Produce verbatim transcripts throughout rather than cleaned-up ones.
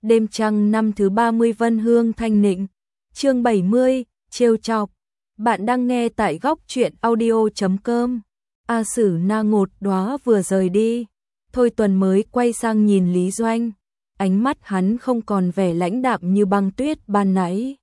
Đêm trăng năm thứ ba mươi Vân Hương Thanh Nịnh, chương bảy mươi, trêu chọc. Bạn đang nghe tại góc truyện audio chấm com. A Sử Na ngột đóa vừa rời đi, Thôi Tuần mới quay sang nhìn Lý Doanh, ánh mắt hắn không còn vẻ lãnh đạm như băng tuyết ban nãy,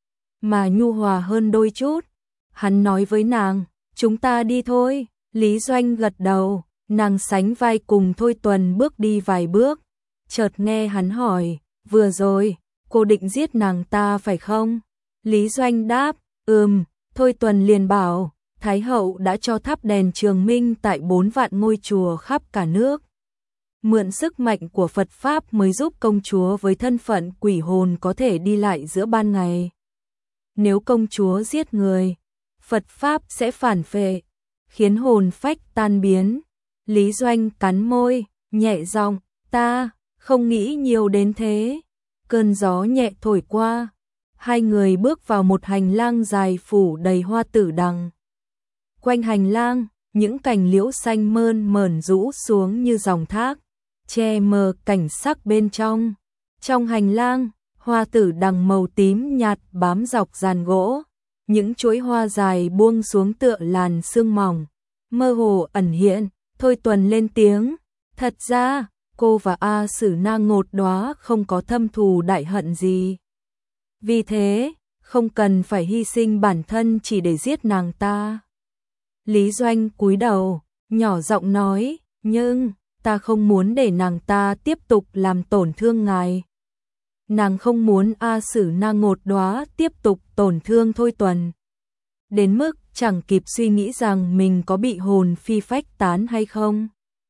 mà nhu hòa hơn đôi chút. Hắn nói với nàng, chúng ta đi thôi. Lý Doanh gật đầu, nàng sánh vai cùng Thôi Tuần bước đi vài bước, chợt nghe hắn hỏi, vừa rồi, cô định giết nàng ta phải không? Lý Doanh đáp, ừm. Thôi Tuần liền bảo, Thái hậu đã cho thắp đèn trường minh tại bốn vạn ngôi chùa khắp cả nước. Mượn sức mạnh của Phật Pháp mới giúp công chúa với thân phận quỷ hồn có thể đi lại giữa ban ngày. Nếu công chúa giết người, Phật Pháp sẽ phản phệ, khiến hồn phách tan biến. Lý Doanh cắn môi, nhẹ giọng, ta không nghĩ nhiều đến thế. Cơn gió nhẹ thổi qua, hai người bước vào một hành lang dài phủ đầy hoa tử đằng. Quanh hành lang, những cành liễu xanh mơn mởn rũ xuống như dòng thác, che mờ cảnh sắc bên trong. Trong hành lang, hoa tử đằng màu tím nhạt bám dọc giàn gỗ, những chuỗi hoa dài buông xuống tựa làn sương mỏng, mơ hồ ẩn hiện. Thôi Tuần lên tiếng, thật ra, cô và A Sử Na ngột đóa không có thâm thù đại hận gì. Vì thế, không cần phải hy sinh bản thân chỉ để giết nàng ta. Lý Doanh cúi đầu, nhỏ giọng nói, nhưng, ta không muốn để nàng ta tiếp tục làm tổn thương ngài. Nàng không muốn A Sử Na ngột đóa tiếp tục tổn thương Thôi Tuần, đến mức chẳng kịp suy nghĩ rằng mình có bị hồn phi phách tán hay không.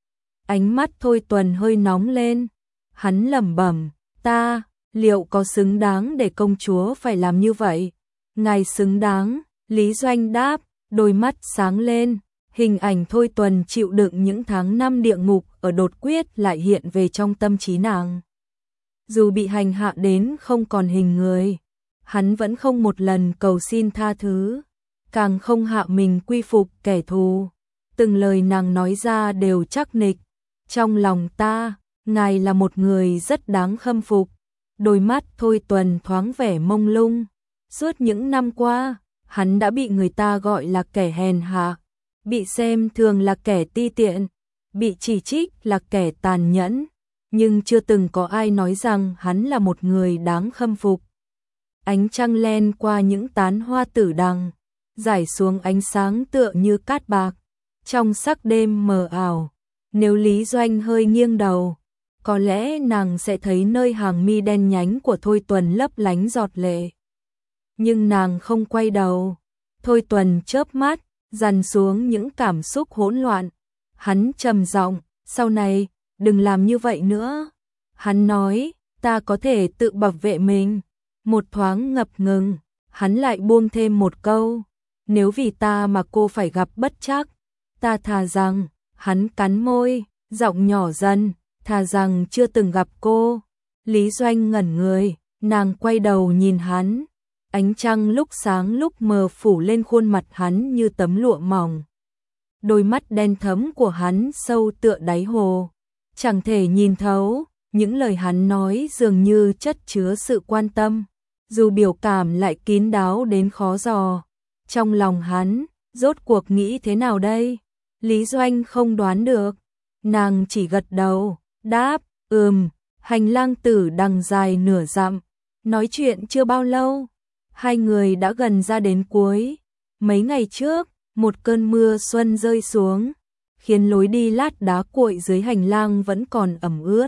Ánh mắt Thôi Tuần hơi nóng lên, hắn lẩm bẩm, ta, liệu có xứng đáng để công chúa phải làm như vậy? Ngài xứng đáng. Lý Doanh đáp, đôi mắt sáng lên, hình ảnh Thôi Tuần chịu đựng những tháng năm địa ngục ở Đột Quyết lại hiện về trong tâm trí nàng. Dù bị hành hạ đến không còn hình người, hắn vẫn không một lần cầu xin tha thứ, càng không hạ mình quy phục kẻ thù. Từng lời nàng nói ra đều chắc nịch, trong lòng ta, ngài là một người rất đáng khâm phục. Đôi mắt Thôi Tuần thoáng vẻ mông lung. Suốt những năm qua, hắn đã bị người ta gọi là kẻ hèn hạ, bị xem thường là kẻ ti tiện, bị chỉ trích là kẻ tàn nhẫn, nhưng chưa từng có ai nói rằng hắn là một người đáng khâm phục. Ánh trăng len qua những tán hoa tử đằng, rải xuống ánh sáng tựa như cát bạc, trong sắc đêm mờ ảo. Nếu Lý Doanh hơi nghiêng đầu, có lẽ nàng sẽ thấy nơi hàng mi đen nhánh của Thôi Tuần lấp lánh giọt lệ. Nhưng nàng không quay đầu. Thôi Tuần chớp mắt, dằn xuống những cảm xúc hỗn loạn. Hắn trầm giọng, sau này, đừng làm như vậy nữa. Hắn nói, ta có thể tự bảo vệ mình. Một thoáng ngập ngừng, hắn lại buông thêm một câu, nếu vì ta mà cô phải gặp bất trắc, ta thà rằng, hắn cắn môi, giọng nhỏ dần, thà rằng chưa từng gặp cô. Lý Doanh ngẩn người, nàng quay đầu nhìn hắn, ánh trăng lúc sáng lúc mờ phủ lên khuôn mặt hắn như tấm lụa mỏng. Đôi mắt đen thẫm của hắn sâu tựa đáy hồ, chẳng thể nhìn thấu, những lời hắn nói dường như chất chứa sự quan tâm, dù biểu cảm lại kín đáo đến khó dò. Trong lòng hắn, rốt cuộc nghĩ thế nào đây? Lý Doanh không đoán được, nàng chỉ gật đầu, đáp, ừm. Hành lang tử đằng dài nửa dặm, nói chuyện chưa bao lâu, hai người đã gần ra đến cuối. Mấy ngày trước, một cơn mưa xuân rơi xuống, khiến lối đi lát đá cuội dưới hành lang vẫn còn ẩm ướt.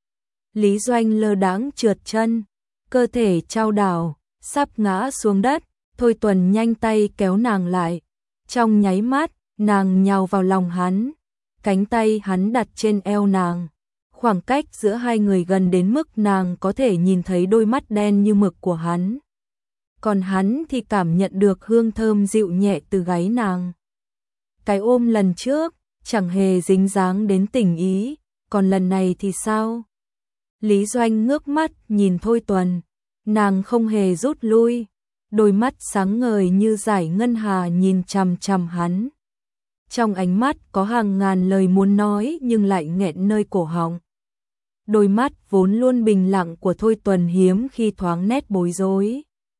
Lý Doanh lơ đãng trượt chân, cơ thể chao đảo, sắp ngã xuống đất. Thôi Tuần nhanh tay kéo nàng lại, trong nháy mắt, nàng nhào vào lòng hắn, cánh tay hắn đặt trên eo nàng. Khoảng cách giữa hai người gần đến mức nàng có thể nhìn thấy đôi mắt đen như mực của hắn. Còn hắn thì cảm nhận được hương thơm dịu nhẹ từ gáy nàng. Cái ôm lần trước, chẳng hề dính dáng đến tình ý, còn lần này thì sao? Lý Doanh ngước mắt nhìn Thôi Tuần, nàng không hề rút lui, đôi mắt sáng ngời như dải ngân hà nhìn chằm chằm hắn. Trong ánh mắt có hàng ngàn lời muốn nói nhưng lại nghẹn nơi cổ họng. đôi mắt vốn luôn bình lặng của Thôi Tuần hiếm khi thoáng nét bối rối.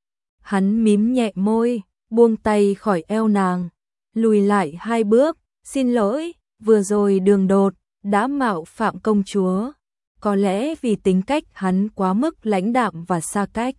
Hắn mím nhẹ môi, buông tay khỏi eo nàng, lùi lại hai bước, xin lỗi, vừa rồi đường đột, đã mạo phạm công chúa. Có lẽ vì tính cách hắn quá mức lãnh đạm và xa cách.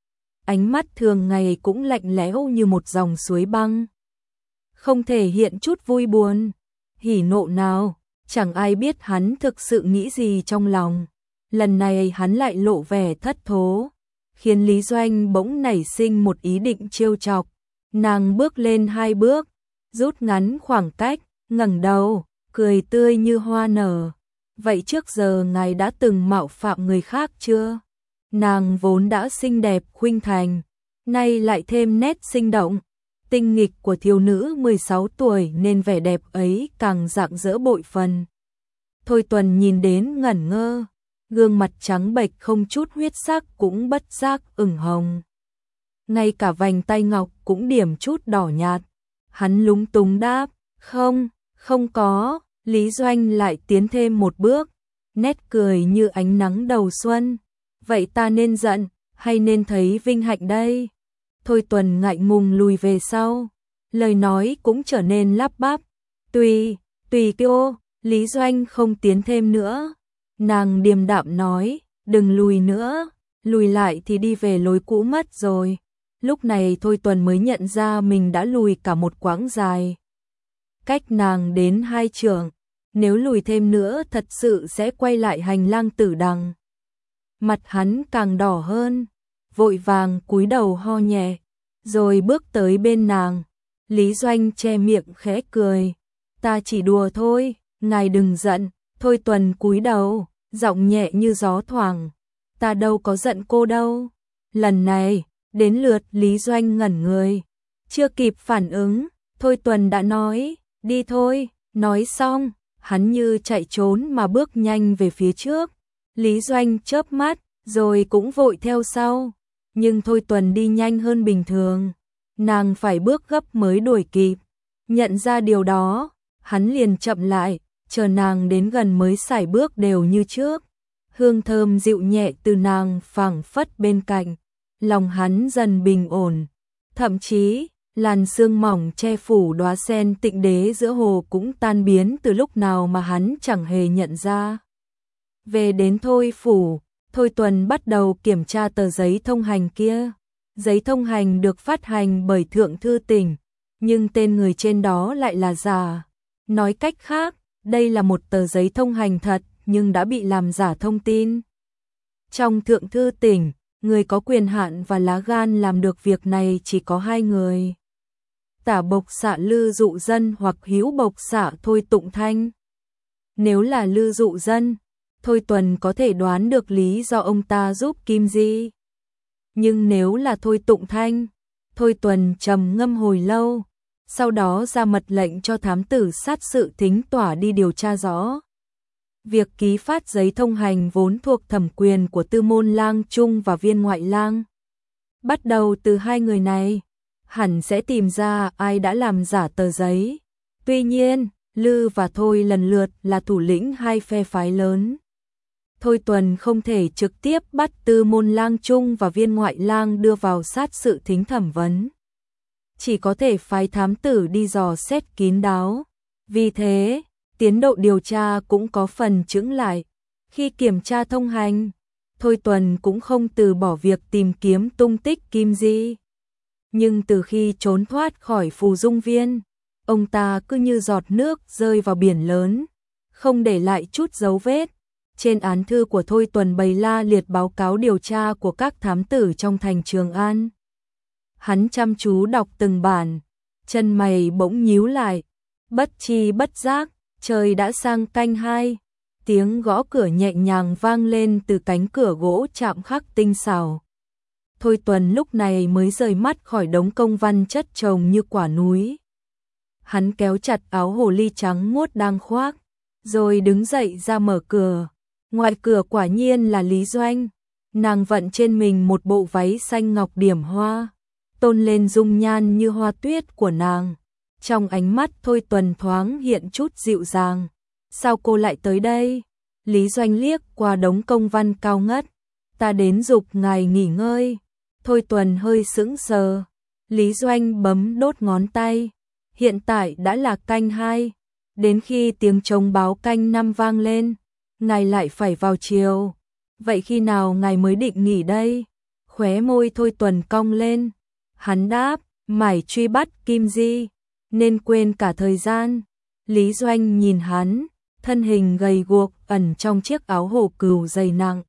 Ánh mắt thường ngày cũng lạnh lẽo như một dòng suối băng. Không thể hiện chút vui buồn, hỉ nộ nào, chẳng ai biết hắn thực sự nghĩ gì trong lòng. Lần này hắn lại lộ vẻ thất thố, khiến Lý Doanh bỗng nảy sinh một ý định trêu chọc. Nàng bước lên hai bước, rút ngắn khoảng cách, ngẩng đầu, cười tươi như hoa nở. Vậy trước giờ ngài đã từng mạo phạm người khác chưa? Nàng vốn đã xinh đẹp khuynh thành, nay lại thêm nét sinh động, tinh nghịch của thiếu nữ mười sáu tuổi nên vẻ đẹp ấy càng rạng rỡ bội phần. Thôi Tuần nhìn đến ngẩn ngơ, gương mặt trắng bệch không chút huyết sắc cũng bất giác ửng hồng. Ngay cả vành tay ngọc cũng điểm chút đỏ nhạt. Hắn lúng túng đáp, không, không có. Lý Doanh lại tiến thêm một bước, nét cười như ánh nắng đầu xuân. Vậy ta nên giận, hay nên thấy vinh hạnh đây? Thôi Tuần ngại ngùng lùi về sau, lời nói cũng trở nên lắp bắp. Tùy, tùy cô. Lý Doanh không tiến thêm nữa. Nàng điềm đạm nói, đừng lùi nữa, lùi lại thì đi về lối cũ mất rồi. Lúc này Thôi Tuần mới nhận ra mình đã lùi cả một quãng dài. Cách nàng đến hai trượng, nếu lùi thêm nữa thật sự sẽ quay lại hành lang tử đằng. Mặt hắn càng đỏ hơn, vội vàng cúi đầu ho nhẹ, rồi bước tới bên nàng. Lý Doanh che miệng khẽ cười, ta chỉ đùa thôi, ngài đừng giận. Thôi Tuần cúi đầu, giọng nhẹ như gió thoảng, ta đâu có giận cô đâu. Lần này, đến lượt Lý Doanh ngẩn người, chưa kịp phản ứng, Thôi Tuần đã nói, đi thôi. Nói xong, hắn như chạy trốn mà bước nhanh về phía trước. Lý Doanh chớp mắt, rồi cũng vội theo sau. Nhưng Thôi Tuần đi nhanh hơn bình thường, nàng phải bước gấp mới đuổi kịp. Nhận ra điều đó, hắn liền chậm lại, chờ nàng đến gần mới sải bước đều như trước. Hương thơm dịu nhẹ từ nàng phảng phất bên cạnh, lòng hắn dần bình ổn. Thậm chí, làn sương mỏng che phủ đóa sen tịnh đế giữa hồ cũng tan biến từ lúc nào mà hắn chẳng hề nhận ra. Về đến Thôi phủ, Thôi Tuần bắt đầu kiểm tra tờ giấy thông hành kia. Giấy thông hành được phát hành bởi Thượng Thư Tỉnh, nhưng tên người trên đó lại là giả. Nói cách khác, đây là một tờ giấy thông hành thật nhưng đã bị làm giả thông tin. Trong Thượng Thư Tỉnh, người có quyền hạn và lá gan làm được việc này chỉ có hai người. Tả Bộc Xạ Lư Dụ Dân hoặc Hữu Bộc Xạ Thôi Tụng Thanh. Nếu là Lư Dụ Dân, Thôi Tuần có thể đoán được lý do ông ta giúp Kim Di. Nhưng nếu là Thôi Tụng Thanh, Thôi Tuần trầm ngâm hồi lâu, sau đó ra mật lệnh cho thám tử sát sự Thính Tỏa đi điều tra rõ. Việc ký phát giấy thông hành vốn thuộc thẩm quyền của Tư Môn Lang Trung và Viên Ngoại Lang. Bắt đầu từ hai người này, hẳn sẽ tìm ra ai đã làm giả tờ giấy. Tuy nhiên, Lư và Thôi lần lượt là thủ lĩnh hai phe phái lớn. Thôi Tuần không thể trực tiếp bắt Tư Môn Lang Trung và Viên Ngoại Lang đưa vào sát sự thính thẩm vấn. Chỉ có thể phái thám tử đi dò xét kín đáo. Vì thế, tiến độ điều tra cũng có phần chững lại. Khi kiểm tra thông hành, Thôi Tuần cũng không từ bỏ việc tìm kiếm tung tích Kim Di. Nhưng từ khi trốn thoát khỏi Phù Dung Viên, ông ta cứ như giọt nước rơi vào biển lớn, không để lại chút dấu vết. Trên án thư của Thôi Tuần bày la liệt báo cáo điều tra của các thám tử trong thành Trường An. Hắn chăm chú đọc từng bản, chân mày bỗng nhíu lại, bất chi bất giác, trời đã sang canh hai, tiếng gõ cửa nhẹ nhàng vang lên từ cánh cửa gỗ chạm khắc tinh xảo. Thôi Tuần lúc này mới rời mắt khỏi đống công văn chất chồng như quả núi. Hắn kéo chặt áo hồ ly trắng muốt đang khoác, rồi đứng dậy ra mở cửa. Ngoài cửa quả nhiên là Lý Doanh, nàng vận trên mình một bộ váy xanh ngọc điểm hoa, tôn lên dung nhan như hoa tuyết của nàng. Trong ánh mắt Thôi Tuần thoáng hiện chút dịu dàng. Sao cô lại tới đây? Lý Doanh liếc qua đống công văn cao ngất. Ta đến giục ngài nghỉ ngơi. Thôi Tuần hơi sững sờ. Lý Doanh bấm đốt ngón tay. Hiện tại đã là canh hai. Đến khi tiếng trống báo canh năm vang lên, ngài lại phải vào chiều. Vậy khi nào ngài mới định nghỉ đây? Khóe môi Thôi Tuần cong lên. Hắn đáp, mải truy bắt Kim Di, nên quên cả thời gian. Lý Doanh nhìn hắn, thân hình gầy guộc ẩn trong chiếc áo hổ cừu dày nặng.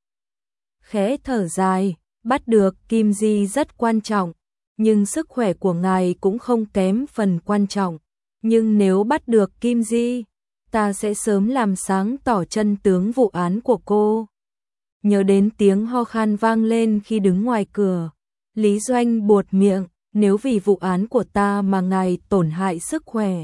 Khẽ thở dài, bắt được Kim Di rất quan trọng, nhưng sức khỏe của ngài cũng không kém phần quan trọng. Nhưng nếu bắt được Kim Di, ta sẽ sớm làm sáng tỏ chân tướng vụ án của cô. Nhớ đến tiếng ho khan vang lên khi đứng ngoài cửa, Lý Doanh buột miệng, nếu vì vụ án của ta mà ngài tổn hại sức khỏe,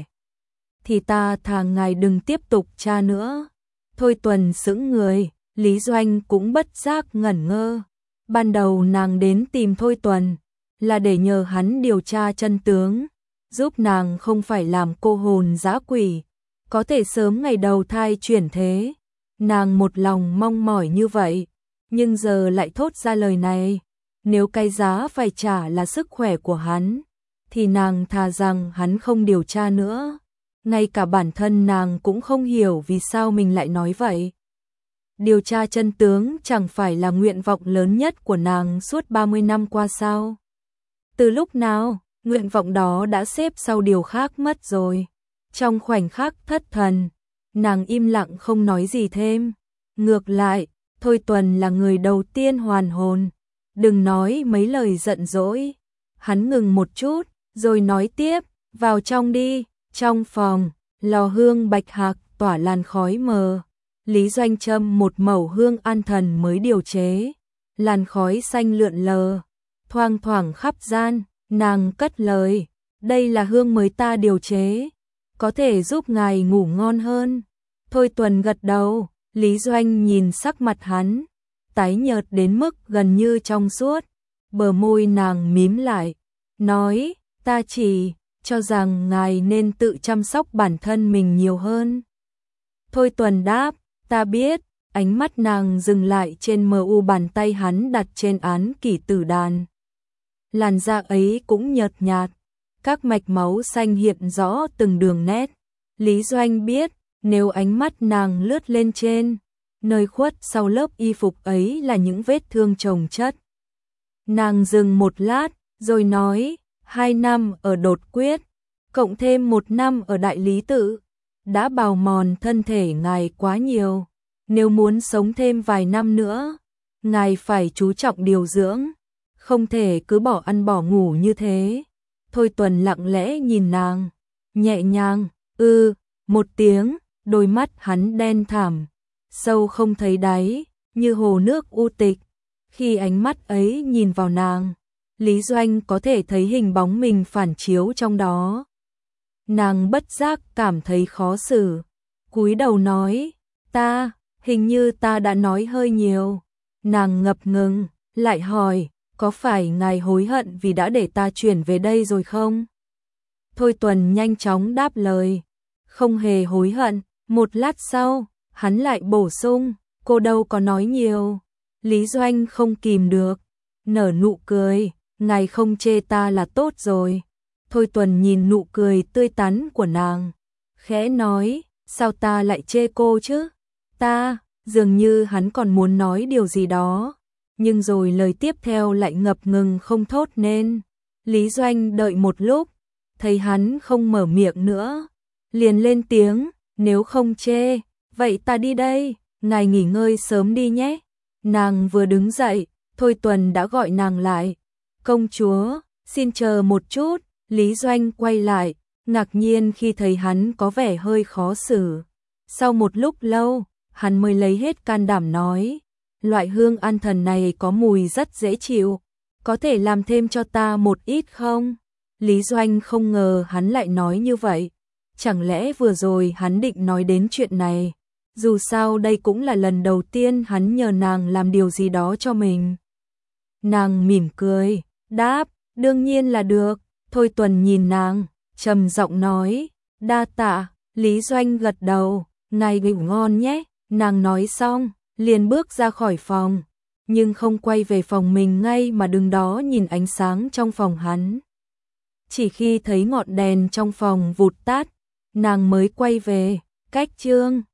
thì ta thà ngài đừng tiếp tục tra nữa. Thôi Tuần sững người, Lý Doanh cũng bất giác ngẩn ngơ. Ban đầu nàng đến tìm Thôi Tuần là để nhờ hắn điều tra chân tướng, giúp nàng không phải làm cô hồn dã quỷ, có thể sớm ngày đầu thai chuyển thế. Nàng một lòng mong mỏi như vậy, nhưng giờ lại thốt ra lời này. Nếu cái giá phải trả là sức khỏe của hắn, thì nàng thà rằng hắn không điều tra nữa. Ngay cả bản thân nàng cũng không hiểu vì sao mình lại nói vậy. Điều tra chân tướng chẳng phải là nguyện vọng lớn nhất của nàng suốt ba mươi năm qua sao? Từ lúc nào, nguyện vọng đó đã xếp sau điều khác mất rồi. Trong khoảnh khắc thất thần, nàng im lặng không nói gì thêm. Ngược lại, Thôi Tuần là người đầu tiên hoàn hồn. Đừng nói mấy lời giận dỗi. Hắn ngừng một chút, rồi nói tiếp, vào trong đi. Trong phòng, lò hương bạch hạc tỏa làn khói mờ. Lý Doanh châm một mẩu hương an thần mới điều chế. Làn khói xanh lượn lờ, thoang thoảng khắp gian. Nàng cất lời, đây là hương mới ta điều chế, có thể giúp ngài ngủ ngon hơn. Thôi Tuần gật đầu. Lý Doanh nhìn sắc mặt hắn, tái nhợt đến mức gần như trong suốt. Bờ môi nàng mím lại, nói, ta chỉ cho rằng ngài nên tự chăm sóc bản thân mình nhiều hơn. Thôi Tuần đáp, ta biết. Ánh mắt nàng dừng lại trên mờ u bàn tay hắn đặt trên án kỷ tử đàn. Làn da ấy cũng nhợt nhạt, các mạch máu xanh hiện rõ từng đường nét. Lý Doanh biết, nếu ánh mắt nàng lướt lên trên, nơi khuất sau lớp y phục ấy là những vết thương chồng chất. Nàng dừng một lát, rồi nói, hai năm ở đột quyết, cộng thêm một năm ở đại lý tự, đã bào mòn thân thể ngài quá nhiều. Nếu muốn sống thêm vài năm nữa, ngài phải chú trọng điều dưỡng, không thể cứ bỏ ăn bỏ ngủ như thế. Thôi Tuần lặng lẽ nhìn nàng, nhẹ nhàng, ư, một tiếng, đôi mắt hắn đen thẳm, sâu không thấy đáy, như hồ nước u tịch. Khi ánh mắt ấy nhìn vào nàng, Lý Doanh có thể thấy hình bóng mình phản chiếu trong đó. Nàng bất giác cảm thấy khó xử, cúi đầu nói, ta, hình như ta đã nói hơi nhiều. Nàng ngập ngừng, lại hỏi, có phải ngài hối hận vì đã để ta chuyển về đây rồi không? Thôi Tuần nhanh chóng đáp lời, không hề hối hận. Một lát sau, hắn lại bổ sung, cô đâu có nói nhiều. Lý Doanh không kìm được, nở nụ cười, ngài không chê ta là tốt rồi. Thôi Tuần nhìn nụ cười tươi tắn của nàng, khẽ nói, sao ta lại chê cô chứ? Ta, dường như hắn còn muốn nói điều gì đó, nhưng rồi lời tiếp theo lại ngập ngừng không thốt nên. Lý Doanh đợi một lúc, thấy hắn không mở miệng nữa, liền lên tiếng, nếu không chê, vậy ta đi đây, ngài nghỉ ngơi sớm đi nhé. Nàng vừa đứng dậy, Thôi Tuần đã gọi nàng lại, công chúa, xin chờ một chút. Lý Doanh quay lại, ngạc nhiên khi thấy hắn có vẻ hơi khó xử. Sau một lúc lâu, hắn mới lấy hết can đảm nói, loại hương an thần này có mùi rất dễ chịu, có thể làm thêm cho ta một ít không? Lý Doanh không ngờ hắn lại nói như vậy. Chẳng lẽ vừa rồi hắn định nói đến chuyện này? Dù sao đây cũng là lần đầu tiên hắn nhờ nàng làm điều gì đó cho mình. Nàng mỉm cười, đáp, đương nhiên là được. Thôi Tuần nhìn nàng, trầm giọng nói, đa tạ. Lý Doanh gật đầu, ngài ngủ ngon nhé. Nàng nói xong, liền bước ra khỏi phòng, nhưng không quay về phòng mình ngay mà đứng đó nhìn ánh sáng trong phòng hắn. Chỉ khi thấy ngọn đèn trong phòng vụt tắt, nàng mới quay về, cách chương